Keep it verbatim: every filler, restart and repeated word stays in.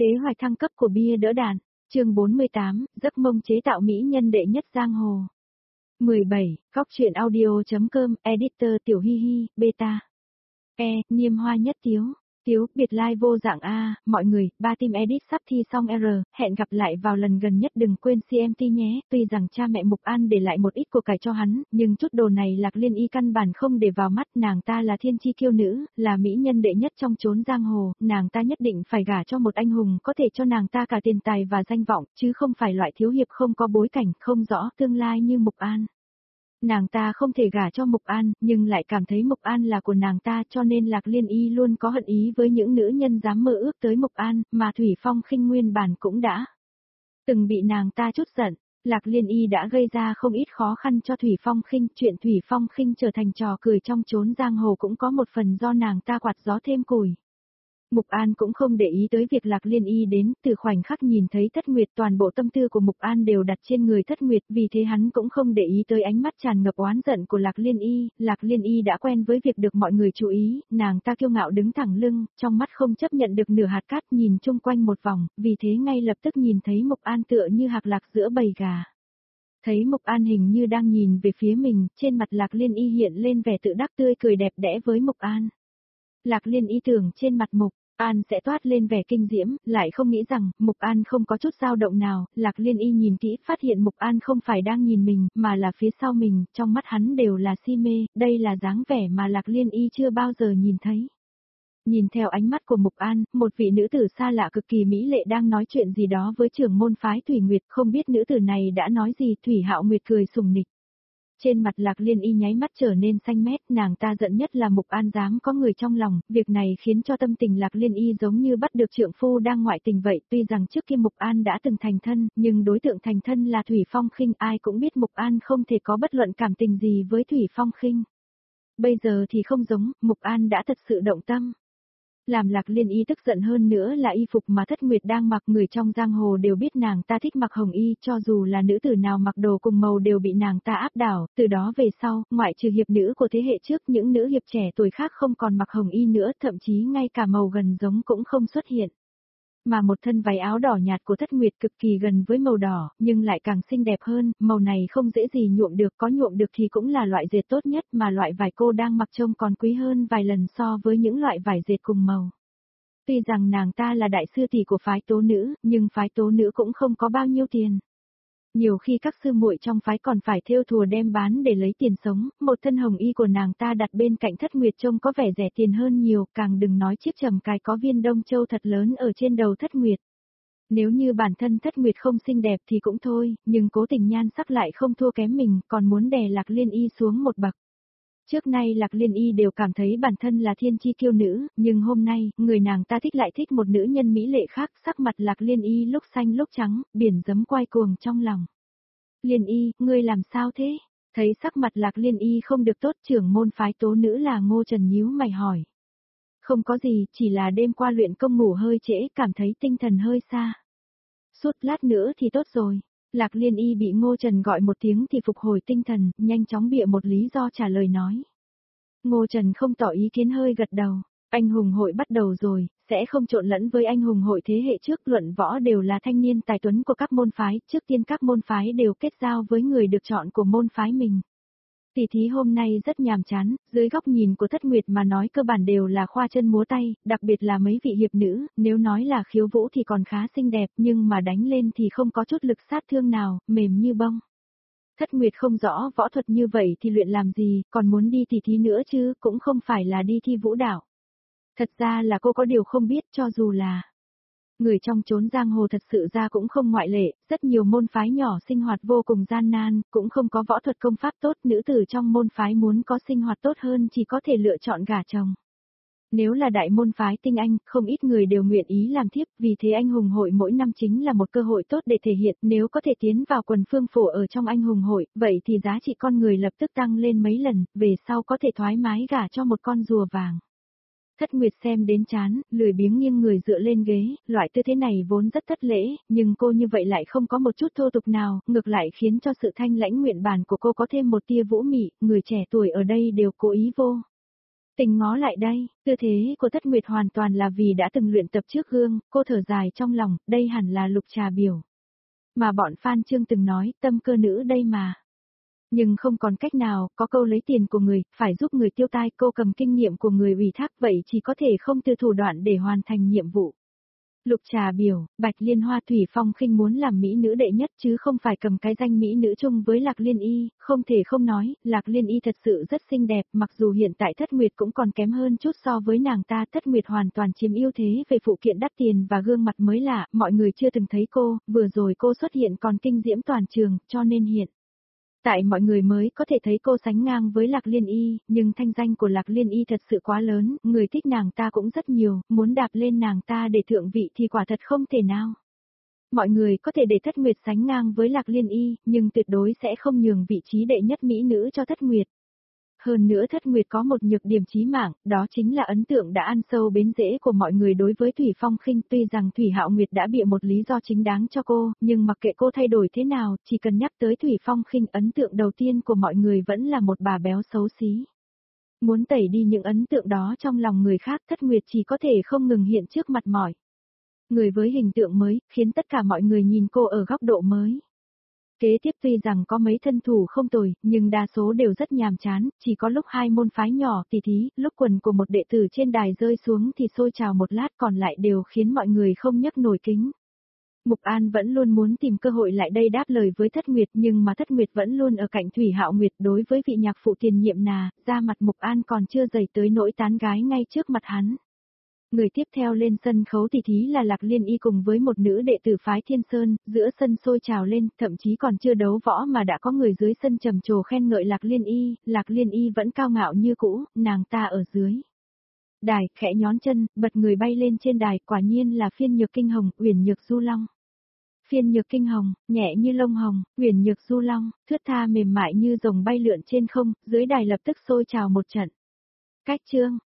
Kế hoạch thăng cấp của bia đỡ đạn, chương bốn mươi tám, giấc mông chế tạo mỹ nhân đệ nhất giang hồ. mười bảy, góc truyện audio.com, editor Tiểu Hi Hi, beta. E, niêm hoa nhất tiếu. Tiếu, biệt lai vô dạng A, mọi người, ba team edit sắp thi xong R, hẹn gặp lại vào lần gần nhất đừng quên xê em tê nhé, tuy rằng cha mẹ Mục An để lại một ít của cải cho hắn, nhưng chút đồ này Lạc Liên Y căn bản không để vào mắt, nàng ta là thiên chi kiêu nữ, là mỹ nhân đệ nhất trong chốn giang hồ, nàng ta nhất định phải gả cho một anh hùng có thể cho nàng ta cả tiền tài và danh vọng, chứ không phải loại thiếu hiệp không có bối cảnh, không rõ tương lai như Mục An. Nàng ta không thể gả cho Mục An, nhưng lại cảm thấy Mục An là của nàng ta, cho nên Lạc Liên Y luôn có hận ý với những nữ nhân dám mơ ước tới Mục An, mà Thủy Phong Khinh nguyên bản cũng đã từng bị nàng ta chút giận. Lạc Liên Y đã gây ra không ít khó khăn cho Thủy Phong Khinh, chuyện Thủy Phong Khinh trở thành trò cười trong chốn giang hồ cũng có một phần do nàng ta quạt gió thêm củi. Mục An cũng không để ý tới việc Lạc Liên Y đến, từ khoảnh khắc nhìn thấy Thất Nguyệt toàn bộ tâm tư của Mục An đều đặt trên người Thất Nguyệt, vì thế hắn cũng không để ý tới ánh mắt tràn ngập oán giận của Lạc Liên Y, Lạc Liên Y đã quen với việc được mọi người chú ý, nàng ta kiêu ngạo đứng thẳng lưng, trong mắt không chấp nhận được nửa hạt cát nhìn chung quanh một vòng, vì thế ngay lập tức nhìn thấy Mục An tựa như hạc lạc giữa bầy gà. Thấy Mục An hình như đang nhìn về phía mình, trên mặt Lạc Liên Y hiện lên vẻ tự đắc tươi cười đẹp đẽ với Mục An. Lạc Liên Y tưởng trên mặt Mục An sẽ toát lên vẻ kinh diễm, lại không nghĩ rằng, Mục An không có chút dao động nào, Lạc Liên Y nhìn kỹ phát hiện Mục An không phải đang nhìn mình, mà là phía sau mình, trong mắt hắn đều là si mê, đây là dáng vẻ mà Lạc Liên Y chưa bao giờ nhìn thấy. Nhìn theo ánh mắt của Mục An, một vị nữ tử xa lạ cực kỳ mỹ lệ đang nói chuyện gì đó với trưởng môn phái Thủy Nguyệt, không biết nữ tử này đã nói gì, Thủy Hạo Nguyệt cười sùng nịch. Trên mặt Lạc Liên Y nháy mắt trở nên xanh mét, nàng ta giận nhất là Mục An dám có người trong lòng, việc này khiến cho tâm tình Lạc Liên Y giống như bắt được trượng phu đang ngoại tình vậy, tuy rằng trước kia Mục An đã từng thành thân, nhưng đối tượng thành thân là Thủy Phong Khinh, ai cũng biết Mục An không thể có bất luận cảm tình gì với Thủy Phong Khinh. Bây giờ thì không giống, Mục An đã thật sự động tâm. Làm Lạc Liên Y tức giận hơn nữa là y phục mà Thất Nguyệt đang mặc, người trong giang hồ đều biết nàng ta thích mặc hồng y, cho dù là nữ tử nào mặc đồ cùng màu đều bị nàng ta áp đảo, từ đó về sau, ngoại trừ hiệp nữ của thế hệ trước, những nữ hiệp trẻ tuổi khác không còn mặc hồng y nữa, thậm chí ngay cả màu gần giống cũng không xuất hiện. Mà một thân váy áo đỏ nhạt của Thất Nguyệt cực kỳ gần với màu đỏ, nhưng lại càng xinh đẹp hơn, màu này không dễ gì nhuộm được, có nhuộm được thì cũng là loại dệt tốt nhất, mà loại vải cô đang mặc trông còn quý hơn vài lần so với những loại vải dệt cùng màu. Tuy rằng nàng ta là đại sư tỷ của phái tố nữ, nhưng phái tố nữ cũng không có bao nhiêu tiền. Nhiều khi các sư muội trong phái còn phải thêu thùa đem bán để lấy tiền sống, một thân hồng y của nàng ta đặt bên cạnh Thất Nguyệt trông có vẻ rẻ tiền hơn nhiều, càng đừng nói chiếc trầm cài có viên đông châu thật lớn ở trên đầu Thất Nguyệt. Nếu như bản thân Thất Nguyệt không xinh đẹp thì cũng thôi, nhưng cố tình nhan sắc lại không thua kém mình, còn muốn đè Lạc Liên Y xuống một bậc. Trước nay Lạc Liên Y đều cảm thấy bản thân là thiên chi kiêu nữ, nhưng hôm nay, người nàng ta thích lại thích một nữ nhân mỹ lệ khác, sắc mặt Lạc Liên Y lúc xanh lúc trắng, biển giấm quay cuồng trong lòng. Liên Y, ngươi làm sao thế? Thấy sắc mặt Lạc Liên Y không được tốt, trưởng môn phái tố nữ là Ngô Trần nhíu mày hỏi. Không có gì, chỉ là đêm qua luyện công ngủ hơi trễ, cảm thấy tinh thần hơi xa. Suốt lát nữa thì tốt rồi. Lạc Liên Y bị Ngô Trần gọi một tiếng thì phục hồi tinh thần, nhanh chóng bịa một lý do trả lời nói. Ngô Trần không tỏ ý kiến hơi gật đầu. Anh hùng hội bắt đầu rồi, sẽ không trộn lẫn với anh hùng hội thế hệ trước, luận võ đều là thanh niên tài tuấn của các môn phái, trước tiên các môn phái đều kết giao với người được chọn của môn phái mình. Tỷ thí hôm nay rất nhàm chán, dưới góc nhìn của Thất Nguyệt mà nói cơ bản đều là khoa chân múa tay, đặc biệt là mấy vị hiệp nữ, nếu nói là khiêu vũ thì còn khá xinh đẹp, nhưng mà đánh lên thì không có chút lực sát thương nào, mềm như bông. Thất Nguyệt không rõ võ thuật như vậy thì luyện làm gì, còn muốn đi tỷ thí nữa chứ, cũng không phải là đi thi vũ đạo. Thật ra là cô có điều không biết, cho dù là người trong chốn giang hồ thật sự ra cũng không ngoại lệ, rất nhiều môn phái nhỏ sinh hoạt vô cùng gian nan, cũng không có võ thuật công pháp tốt, nữ tử trong môn phái muốn có sinh hoạt tốt hơn chỉ có thể lựa chọn gả chồng. Nếu là đại môn phái tinh anh, không ít người đều nguyện ý làm thiếp, vì thế anh hùng hội mỗi năm chính là một cơ hội tốt để thể hiện, nếu có thể tiến vào quần phương phổ ở trong anh hùng hội, vậy thì giá trị con người lập tức tăng lên mấy lần, về sau có thể thoải mái gả cho một con rùa vàng. Thất Nguyệt xem đến chán, lười biếng nghiêng người dựa lên ghế, loại tư thế này vốn rất thất lễ, nhưng cô như vậy lại không có một chút thô tục nào, ngược lại khiến cho sự thanh lãnh nguyện bản của cô có thêm một tia vũ mị, người trẻ tuổi ở đây đều cố ý vô Tình ngó lại đây, tư thế của Thất Nguyệt hoàn toàn là vì đã từng luyện tập trước gương, cô thở dài trong lòng, đây hẳn là Lục Trà biểu. Mà bọn Phan Chương từng nói, tâm cơ nữ đây mà. Nhưng không còn cách nào, có câu lấy tiền của người, phải giúp người tiêu tai, cô cầm kinh nghiệm của người ủy thác, vậy chỉ có thể không từ thủ đoạn để hoàn thành nhiệm vụ. Lục Trà biểu, Bạch Liên Hoa Thủy Phong khinh muốn làm mỹ nữ đệ nhất chứ không phải cầm cái danh mỹ nữ chung với Lạc Liên Y, không thể không nói, Lạc Liên Y thật sự rất xinh đẹp, mặc dù hiện tại Thất Nguyệt cũng còn kém hơn chút so với nàng ta, Thất Nguyệt hoàn toàn chiếm ưu thế về phụ kiện đắt tiền và gương mặt mới lạ, mọi người chưa từng thấy cô, vừa rồi cô xuất hiện còn kinh diễm toàn trường, cho nên hiện tại mọi người mới có thể thấy cô sánh ngang với Lạc Liên Y, nhưng thanh danh của Lạc Liên Y thật sự quá lớn, người thích nàng ta cũng rất nhiều, muốn đạp lên nàng ta để thượng vị thì quả thật không thể nào. Mọi người có thể để Thất Nguyệt sánh ngang với Lạc Liên Y, nhưng tuyệt đối sẽ không nhường vị trí đệ nhất mỹ nữ cho Thất Nguyệt. Hơn nữa Thất Nguyệt có một nhược điểm chí mạng, đó chính là ấn tượng đã ăn sâu bến rễ của mọi người đối với Thủy Phong khinh. Tuy rằng Thủy Hạo Nguyệt đã bịa một lý do chính đáng cho cô, nhưng mặc kệ cô thay đổi thế nào, chỉ cần nhắc tới Thủy Phong khinh, ấn tượng đầu tiên của mọi người vẫn là một bà béo xấu xí. Muốn tẩy đi những ấn tượng đó trong lòng người khác, Thất Nguyệt chỉ có thể không ngừng hiện trước mặt mọi người với hình tượng mới, khiến tất cả mọi người nhìn cô ở góc độ mới. Kế tiếp tuy rằng có mấy thân thủ không tồi, nhưng đa số đều rất nhàm chán, chỉ có lúc hai môn phái nhỏ tỉ thí, lúc quần của một đệ tử trên đài rơi xuống thì sôi trào một lát, còn lại đều khiến mọi người không nhấc nổi kính. Mục An vẫn luôn muốn tìm cơ hội lại đây đáp lời với Thất Nguyệt, nhưng mà Thất Nguyệt vẫn luôn ở cạnh Thủy Hạo Nguyệt. Đối với vị nhạc phụ tiền nhiệm nà, da mặt Mục An còn chưa dày tới nỗi tán gái ngay trước mặt hắn. Người tiếp theo lên sân khấu tỷ thí là Lạc Liên Y cùng với một nữ đệ tử phái Thiên Sơn, giữa sân sôi trào lên, thậm chí còn chưa đấu võ mà đã có người dưới sân trầm trồ khen ngợi Lạc Liên Y, Lạc Liên Y vẫn cao ngạo như cũ, nàng ta ở dưới đài, khẽ nhón chân, bật người bay lên trên đài, quả nhiên là phiên nhược kinh hồng, uyển nhược du long. Phiên nhược kinh hồng, nhẹ như lông hồng, uyển nhược du long, thướt tha mềm mại như rồng bay lượn trên không, dưới đài lập tức sôi trào một trận. Cách chương